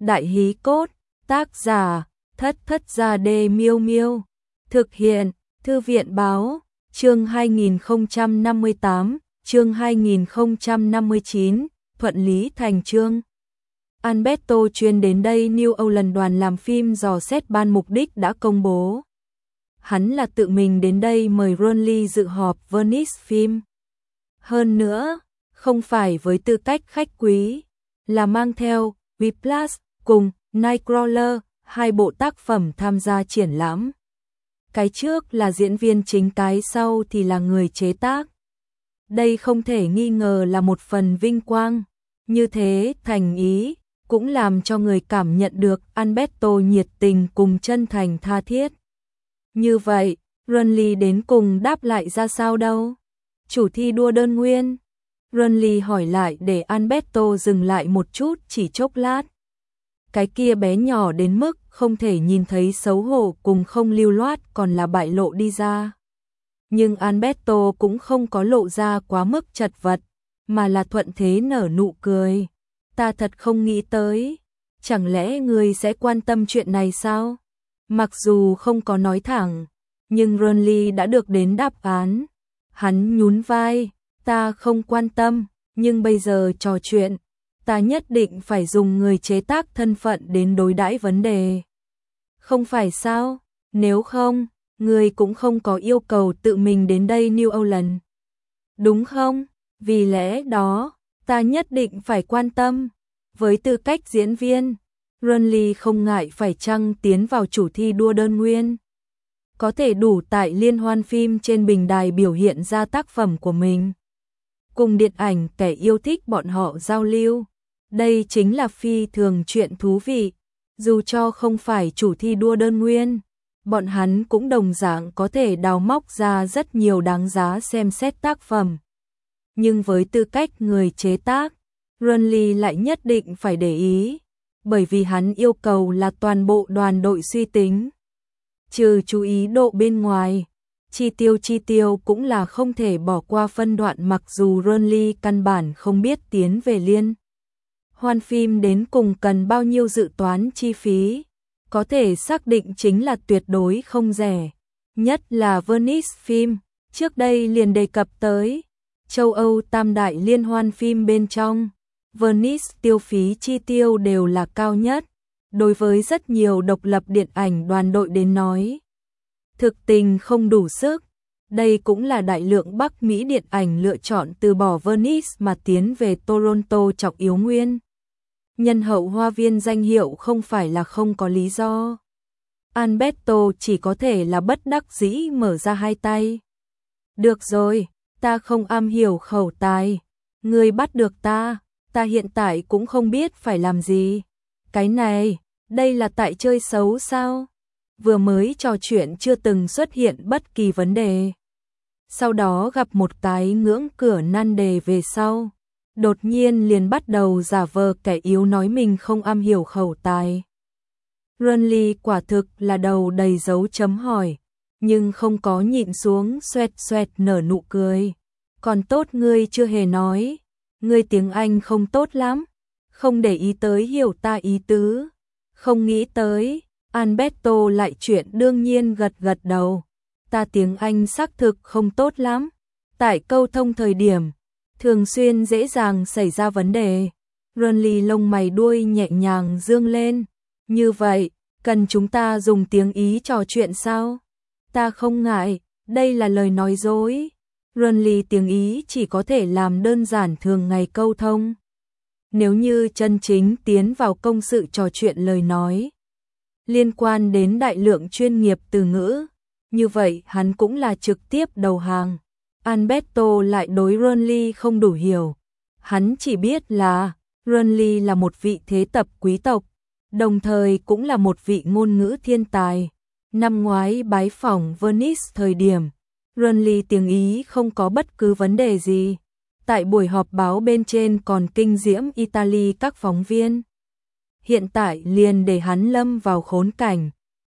Đại hí cốt, tác giả, Thất Thất Gia Đê Miêu Miêu. Thực hiện, Thư viện báo, chương 2058, chương 2059, thuận lý thành chương. Alberto chuyên đến đây New Orleans đoàn làm phim dò xét ban mục đích đã công bố. Hắn là tự mình đến đây mời Ron Lee dự họp Venice phim. Hơn nữa, không phải với tư cách khách quý, là mang theo Whiplash cùng Nightcrawler, hai bộ tác phẩm tham gia triển lãm. Cái trước là diễn viên chính, cái sau thì là người chế tác. Đây không thể nghi ngờ là một phần vinh quang. Như thế thành ý cũng làm cho người cảm nhận được Alberto nhiệt tình cùng chân thành tha thiết. Như vậy, Ron Lee đến cùng đáp lại ra sao đâu? Chủ thi đua đơn nguyên. Ron Lee hỏi lại để Alberto dừng lại một chút chỉ chốc lát. Cái kia bé nhỏ đến mức không thể nhìn thấy xấu hổ cùng không lưu loát còn là bại lộ đi ra. Nhưng Alberto cũng không có lộ ra quá mức chật vật, mà là thuận thế nở nụ cười. Ta thật không nghĩ tới, chẳng lẽ ngươi sẽ quan tâm chuyện này sao? Mặc dù không có nói thẳng, nhưng Ron Lee đã được đến đáp án. Hắn nhún vai, ta không quan tâm, nhưng bây giờ trò chuyện, ta nhất định phải dùng người chế tác thân phận đến đối đãi vấn đề. Không phải sao, nếu không, ngươi cũng không có yêu cầu tự mình đến đây New Orleans. Đúng không? Vì lẽ đó, ta nhất định phải quan tâm. Với tư cách diễn viên, Ron Lee không ngại phải chăng tiến vào chủ thi đua đơn nguyên. Có thể đủ tại liên hoan phim trên bình đài biểu hiện ra tác phẩm của mình. Cùng điện ảnh kẻ yêu thích bọn họ giao lưu. Đây chính là phi thường chuyện thú vị. Dù cho không phải chủ thi đua đơn nguyên, bọn hắn cũng đồng dạng có thể đào móc ra rất nhiều đáng giá xem xét tác phẩm. Nhưng với tư cách người chế tác, Ron Lee lại nhất định phải để ý, bởi vì hắn yêu cầu là toàn bộ đoàn đội suy tính. Trừ chú ý độ bên ngoài, chi tiêu cũng là không thể bỏ qua phân đoạn, mặc dù Ron Lee căn bản không biết tiến về liên hoan phim đến cùng cần bao nhiêu dự toán chi phí, có thể xác định chính là tuyệt đối không rẻ. Nhất là Venice phim, trước đây liền đề cập tới, châu Âu tam đại liên hoan phim bên trong, Venice tiêu phí chi tiêu đều là cao nhất. Đối với rất nhiều độc lập điện ảnh đoàn đội đến nói, thực tình không đủ sức. Đây cũng là đại lượng Bắc Mỹ điện ảnh lựa chọn từ bỏ Venice mà tiến về Toronto trọng yếu nguyên. Nhân hậu hoa viên danh hiệu không phải là không có lý do. Alberto chỉ có thể là bất đắc dĩ mở ra hai tay. Được rồi, ta không am hiểu khẩu tài. Ngươi bắt được ta hiện tại cũng không biết phải làm gì. Cái này, đây là tại chơi xấu sao? Vừa mới trò chuyện chưa từng xuất hiện bất kỳ vấn đề. Sau đó gặp một cái ngưỡng cửa nan đề về sau. Đột nhiên liền bắt đầu giả vờ kẻ yếu nói mình không am hiểu khẩu tài. Ron Lee quả thực là đầu đầy dấu chấm hỏi, nhưng không có nhịn xuống, xoẹt xoẹt nở nụ cười. Còn tốt ngươi chưa hề nói, ngươi tiếng Anh không tốt lắm, không để ý tới hiểu ta ý tứ. Không nghĩ tới, Alberto lại chuyện đương nhiên gật gật đầu. Ta tiếng Anh xác thực không tốt lắm, tại câu thông thời điểm thường xuyên dễ dàng xảy ra vấn đề. Ron Lee lông mày đuôi nhẹ nhàng dương lên. Như vậy, cần chúng ta dùng tiếng Ý trò chuyện sao? Ta không ngại, đây là lời nói dối. Ron Lee tiếng Ý chỉ có thể làm đơn giản thường ngày câu thông. Nếu như chân chính tiến vào công sự trò chuyện lời nói liên quan đến đại lượng chuyên nghiệp từ ngữ, như vậy hắn cũng là trực tiếp đầu hàng. Alberto lại đối Ron Lee không đủ hiểu. Hắn chỉ biết là Ron Lee là một vị thế tập quý tộc, đồng thời cũng là một vị ngôn ngữ thiên tài. Năm ngoái bái phỏng Venice thời điểm, Ron Lee tiếng Ý không có bất cứ vấn đề gì. Tại buổi họp báo bên trên còn kinh diễm Italy các phóng viên. Hiện tại liền để hắn lâm vào khốn cảnh.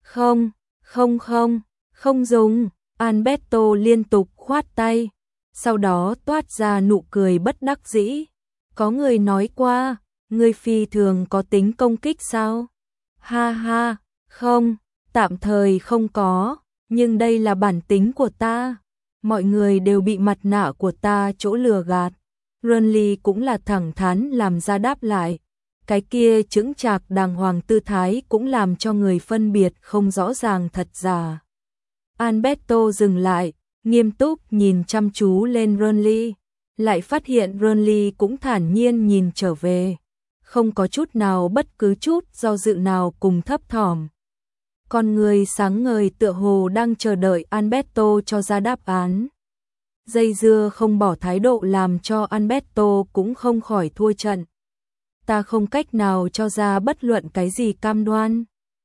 Không dùng. Alberto liên tục khoát tay, sau đó toát ra nụ cười bất đắc dĩ. Có người nói qua, Ngươi phi thường có tính công kích sao? Ha ha, không, tạm thời không có, nhưng đây là bản tính của ta. Mọi người đều bị mặt nạ của ta chỗ lừa gạt. Renly cũng là thẳng thắn làm ra đáp lại. Cái kia chững chạc đàng hoàng tư thái cũng làm cho người phân biệt không rõ ràng thật giả. Alberto dừng lại, nghiêm túc nhìn chăm chú lên Renly, lại phát hiện Renly cũng thản nhiên nhìn trở về, không có chút nào bất cứ chút do dự nào cùng thấp thỏm. Con người sáng ngời tựa hồ đang chờ đợi Alberto cho ra đáp án. Dây dưa không bỏ thái độ làm cho Alberto cũng không khỏi thua trận. Ta không cách nào cho ra bất luận cái gì cam đoan.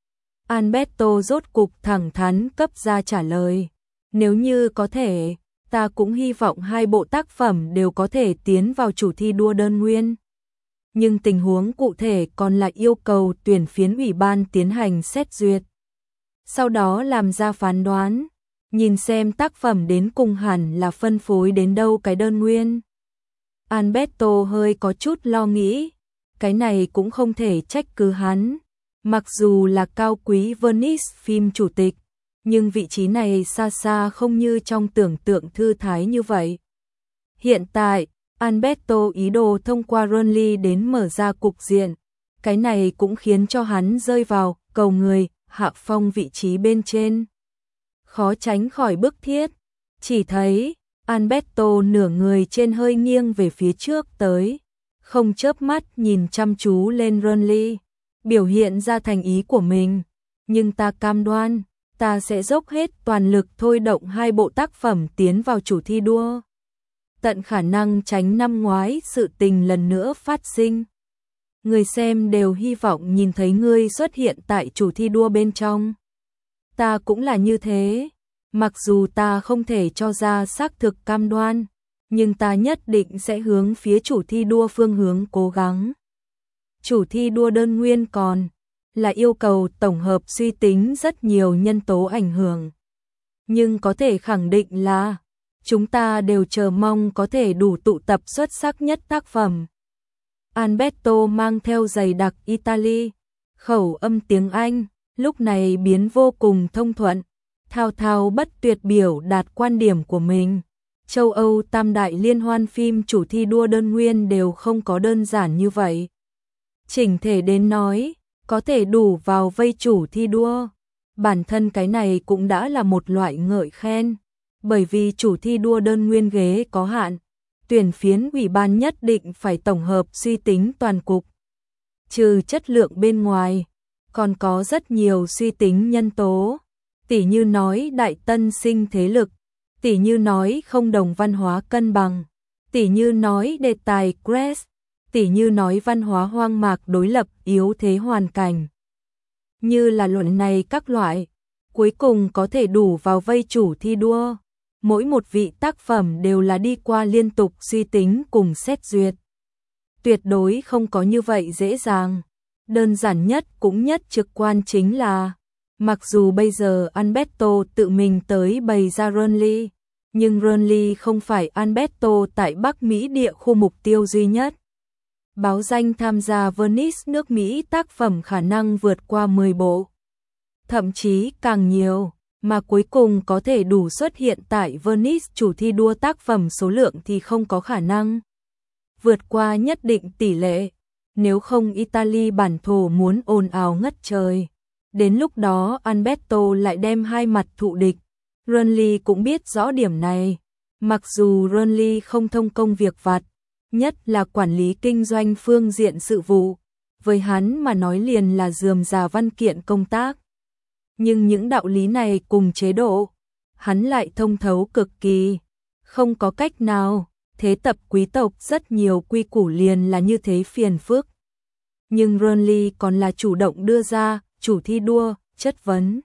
Alberto rốt cục thẳng thắn cấp ra trả lời. Nếu như có thể, ta cũng hy vọng hai bộ tác phẩm đều có thể tiến vào chủ thi đua đơn nguyên. Nhưng tình huống cụ thể còn là yêu cầu tuyển phiến ủy ban tiến hành xét duyệt. Sau đó làm ra phán đoán, nhìn xem tác phẩm đến cùng hẳn là phân phối đến đâu cái đơn nguyên. Alberto hơi có chút lo nghĩ, cái này cũng không thể trách cứ hắn. Mặc dù là cao quý Venice phim chủ tịch, nhưng vị trí này xa xa không như trong tưởng tượng thư thái như vậy. Hiện tại, Alberto ý đồ thông qua Renly đến mở ra cục diện, cái này cũng khiến cho hắn rơi vào cầu người hạ phong vị trí bên trên. Khó tránh khỏi bức thiết, chỉ thấy Alberto nửa người trên hơi nghiêng về phía trước tới, không chớp mắt nhìn chăm chú lên Renly, biểu hiện ra thành ý của mình. Nhưng ta cam đoan, ta sẽ dốc hết toàn lực thôi động hai bộ tác phẩm tiến vào chủ thi đua. Tận khả năng tránh năm ngoái sự tình lần nữa phát sinh. Người xem đều hy vọng nhìn thấy ngươi xuất hiện tại chủ thi đua bên trong. Ta cũng là như thế, mặc dù ta không thể cho ra xác thực cam đoan, nhưng ta nhất định sẽ hướng phía chủ thi đua phương hướng cố gắng. Chủ thi đua đơn nguyên còn là yêu cầu tổng hợp suy tính rất nhiều nhân tố ảnh hưởng. Nhưng có thể khẳng định là chúng ta đều chờ mong có thể đủ tụ tập xuất sắc nhất tác phẩm. Alberto mang theo dày đặc Italy, khẩu âm tiếng Anh, lúc này biến vô cùng thông thuận, thao thao bất tuyệt biểu đạt quan điểm của mình. Châu Âu tam đại liên hoan phim chủ thi đua đơn nguyên đều không có đơn giản như vậy. Chỉnh thể đến nói, có thể đủ vào vây chủ thi đua. Bản thân cái này cũng đã là một loại ngợi khen, bởi vì chủ thi đua đơn nguyên ghế có hạn, tuyển phiến ủy ban nhất định phải tổng hợp suy tính toàn cục. Trừ chất lượng bên ngoài, còn có rất nhiều suy tính nhân tố, tỉ như nói đại tân sinh thế lực, tỉ như nói không đồng văn hóa cân bằng, tỉ như nói đề tài Crash, tỉ như nói văn hóa hoang mạc đối lập yếu thế hoàn cảnh. Như là luận này các loại, cuối cùng có thể đủ vào vây chủ thi đua. Mỗi một vị tác phẩm đều là đi qua liên tục suy tính cùng xét duyệt. Tuyệt đối không có như vậy dễ dàng. Đơn giản nhất cũng nhất trực quan chính là, mặc dù bây giờ Alberto tự mình tới bày ra Renly, nhưng Renly không phải Alberto tại Bắc Mỹ địa khu mục tiêu duy nhất. Báo danh tham gia Venice nước Mỹ tác phẩm khả năng vượt qua 10 bộ. Thậm chí càng nhiều, mà cuối cùng có thể đủ xuất hiện tại Venice chủ thi đua tác phẩm số lượng thì không có khả năng vượt qua nhất định tỷ lệ. Nếu không Italy bản thổ muốn ồn ào ngất trời. Đến lúc đó Alberto lại đem hai mặt thụ địch. Renly cũng biết rõ điểm này. Mặc dù Renly không thông công việc vặt, nhất là quản lý kinh doanh phương diện sự vụ, với hắn mà nói liền là rườm rà văn kiện công tác. Nhưng những đạo lý này cùng chế độ, hắn lại thông thấu cực kỳ. Không có cách nào, thế tập quý tộc rất nhiều quy củ liền là như thế phiền phức. Nhưng Renly còn là chủ động đưa ra, chủ thi đua, chất vấn.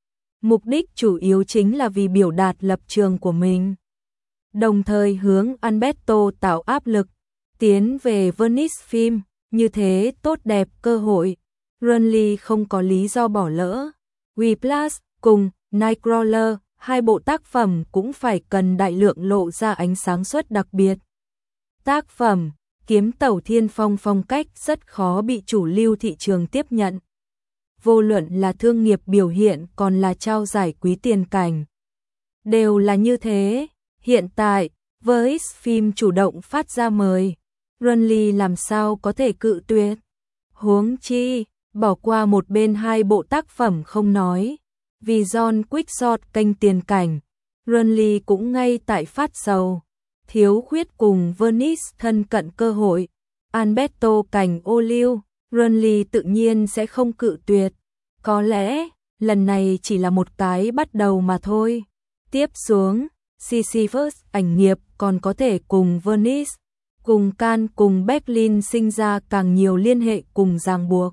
Mục đích chủ yếu chính là vì biểu đạt lập trường của mình. Đồng thời hướng Alberto tạo áp lực, tiến về Venice phim, như thế tốt đẹp cơ hội. Renly không có lý do bỏ lỡ. Whiplash cùng Nightcrawler, hai bộ tác phẩm cũng phải cần đại lượng lộ ra ánh sáng suất đặc biệt. Tác phẩm, kiếm tàu thiên phong phong cách rất khó bị chủ lưu thị trường tiếp nhận. Vô luận là thương nghiệp biểu hiện còn là trao giải quý tiền cảnh. Đều là như thế. Hiện tại, với phim chủ động phát ra mời, Runly làm sao có thể cự tuyệt. Huống chi, bỏ qua một bên hai bộ tác phẩm không nói. Vì John Quickshot kênh tiền cảnh, Runly cũng ngay tại phát sầu. Thiếu khuyết cùng Venice thân cận cơ hội. Alberto cảnh ô liu, Runly tự nhiên sẽ không cự tuyệt. Có lẽ, lần này chỉ là một cái bắt đầu mà thôi. Tiếp xuống, Sisyphus ảnh nghiệp còn có thể cùng Venice, cùng Cannes, cùng Berlin sinh ra càng nhiều liên hệ cùng ràng buộc.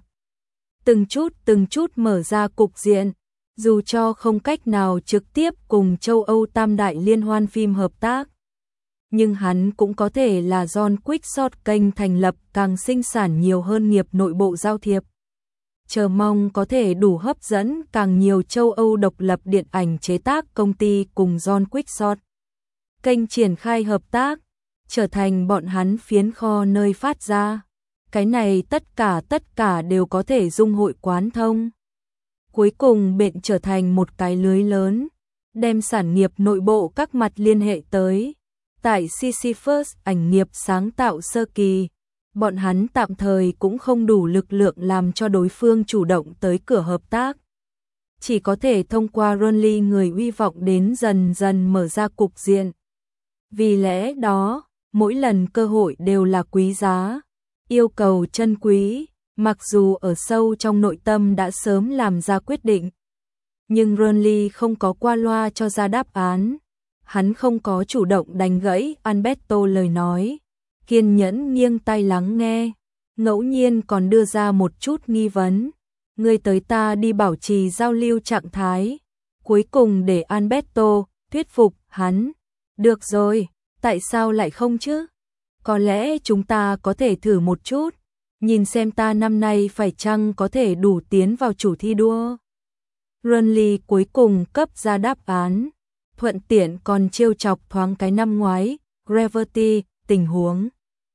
Từng chút mở ra cục diện, dù cho không cách nào trực tiếp cùng châu Âu tam đại liên hoan phim hợp tác. Nhưng hắn cũng có thể là John Quickshot kênh thành lập càng sinh sản nhiều hơn nghiệp nội bộ giao thiệp. Chờ mong có thể đủ hấp dẫn càng nhiều châu Âu độc lập điện ảnh chế tác công ty cùng John Quickshot. Kênh triển khai hợp tác, trở thành bọn hắn phiến kho nơi phát ra. Cái này tất cả đều có thể dung hội quán thông. Cuối cùng bện trở thành một cái lưới lớn, đem sản nghiệp nội bộ các mặt liên hệ tới. Tại Sisyphus ảnh nghiệp sáng tạo sơ kỳ, bọn hắn tạm thời cũng không đủ lực lượng làm cho đối phương chủ động tới cửa hợp tác. Chỉ có thể thông qua Runly người uy vọng đến dần dần mở ra cục diện. Vì lẽ đó, mỗi lần cơ hội đều là quý giá, yêu cầu chân quý, mặc dù ở sâu trong nội tâm đã sớm làm ra quyết định. Nhưng Runly không có qua loa cho ra đáp án. Hắn không có chủ động đánh gãy Alberto lời nói, kiên nhẫn nghiêng tai lắng nghe, ngẫu nhiên còn đưa ra một chút nghi vấn. Người tới ta đi bảo trì giao lưu trạng thái, cuối cùng để Alberto thuyết phục hắn. Được rồi, tại sao lại không chứ? Có lẽ chúng ta có thể thử một chút, nhìn xem ta năm nay phải chăng có thể đủ tiến vào chủ thi đua. Runly cuối cùng cấp ra đáp án. Thuận tiện còn trêu chọc thoáng cái năm ngoái, Gravity, tình huống.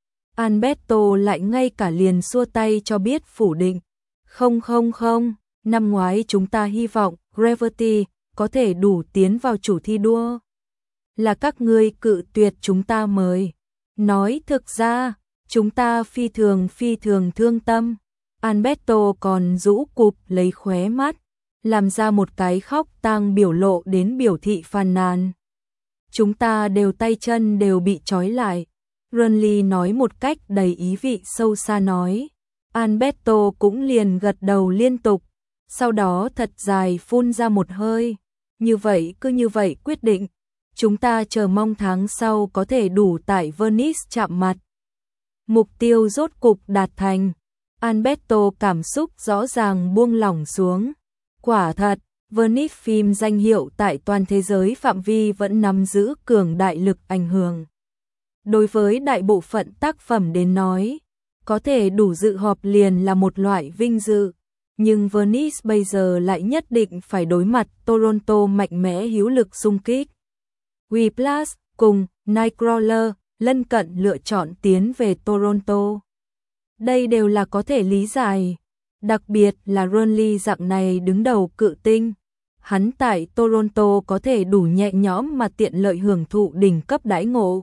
Alberto lại ngay cả liền xua tay cho biết phủ định. Không, năm ngoái chúng ta hy vọng Gravity có thể đủ tiến vào chủ thi đua. Là các ngươi cự tuyệt chúng ta mời. Nói thực ra, chúng ta phi thường thương tâm. Alberto còn rũ cụp lấy khóe mắt, làm ra một cái khóc tang biểu lộ đến biểu thị phàn nàn. Chúng ta đều tay chân đều bị trói lại. Runly nói một cách đầy ý vị sâu xa nói. Alberto cũng liền gật đầu liên tục, sau đó thật dài phun ra một hơi. Như vậy quyết định. Chúng ta chờ mong tháng sau có thể đủ tại Venice chạm mặt. Mục tiêu rốt cục đạt thành. Alberto cảm xúc rõ ràng buông lỏng xuống. Quả thật, Venice phim danh hiệu tại toàn thế giới phạm vi vẫn nắm giữ cường đại lực ảnh hưởng. Đối với đại bộ phận tác phẩm đến nói, có thể đủ dự họp liền là một loại vinh dự. Nhưng Venice bây giờ lại nhất định phải đối mặt Toronto mạnh mẽ hữu lực xung kích. Whiplash cùng Nightcrawler lân cận lựa chọn tiến về Toronto. Đây đều là có thể lý giải. Đặc biệt là Runly dạng này đứng đầu cự tinh. Hắn tại Toronto có thể đủ nhẹ nhõm mà tiện lợi hưởng thụ đỉnh cấp đãi ngộ.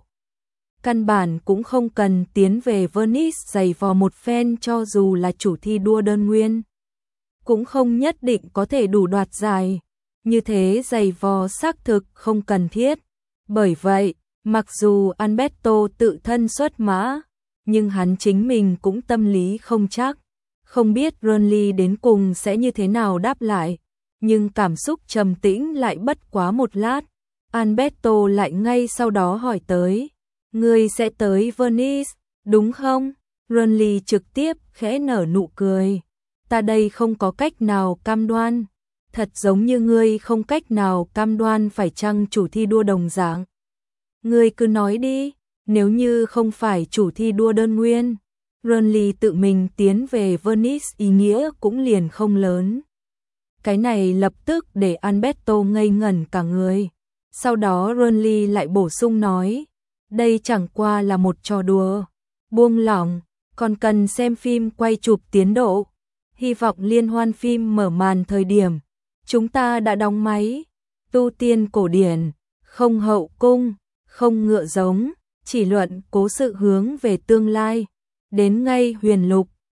Căn bản cũng không cần tiến về Venice giày vò một phen cho dù là chủ thi đua đơn nguyên. Cũng không nhất định có thể đủ đoạt giải. Như thế giày vò xác thực không cần thiết. Bởi vậy, mặc dù Alberto tự thân xuất mã, nhưng hắn chính mình cũng tâm lý không chắc. Không biết Runly đến cùng sẽ như thế nào đáp lại, nhưng cảm xúc trầm tĩnh lại bất quá một lát. Alberto lại ngay sau đó hỏi tới, ngươi sẽ tới Venice, đúng không? Runly trực tiếp khẽ nở nụ cười. Ta đây không có cách nào cam đoan. Thật giống như ngươi không cách nào cam đoan phải chăng chủ thi đua đồng dạng. Ngươi cứ nói đi, nếu như không phải chủ thi đua đơn nguyên, Runly tự mình tiến về Venice ý nghĩa cũng liền không lớn. Cái này lập tức để Alberto ngây ngẩn cả người. Sau đó Runly lại bổ sung nói, đây chẳng qua là một trò đùa. buông lỏng, còn cần xem phim quay chụp tiến độ. Hy vọng liên hoan phim mở màn thời điểm chúng ta đã đóng máy, tu tiên cổ điển, không hậu cung, không ngựa giống, chỉ luận cố sự hướng về tương lai. Đến ngay Huyền Lục,